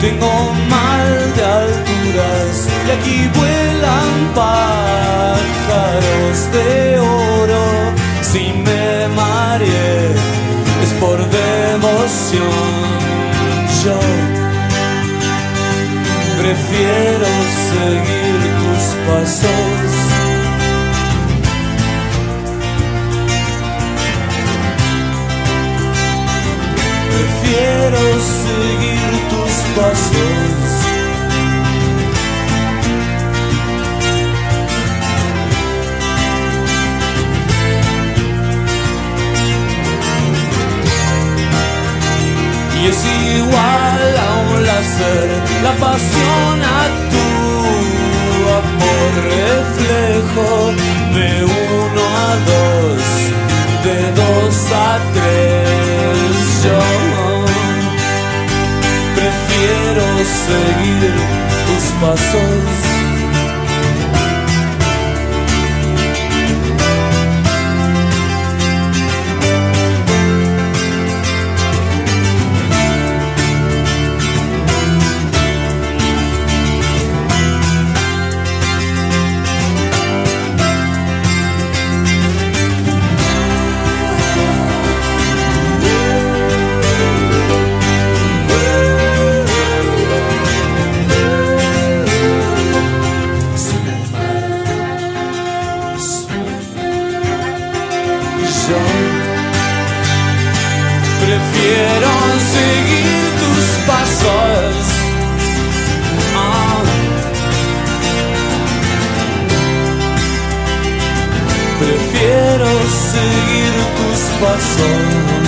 Tengo mal de alturas y aquí vuelan pájaros de oro. Si me mareé es por devoción. Yo prefiero seguir tus pasos. Prefiero seguir tus pasos. Y es igual a un láser, la pasión actúa por reflejo. Me uno a dos, de 2 a 3. Yo prefiero seguir tus pasos. Yo prefiero seguir tus pasos. Prefiero seguir tus pasos.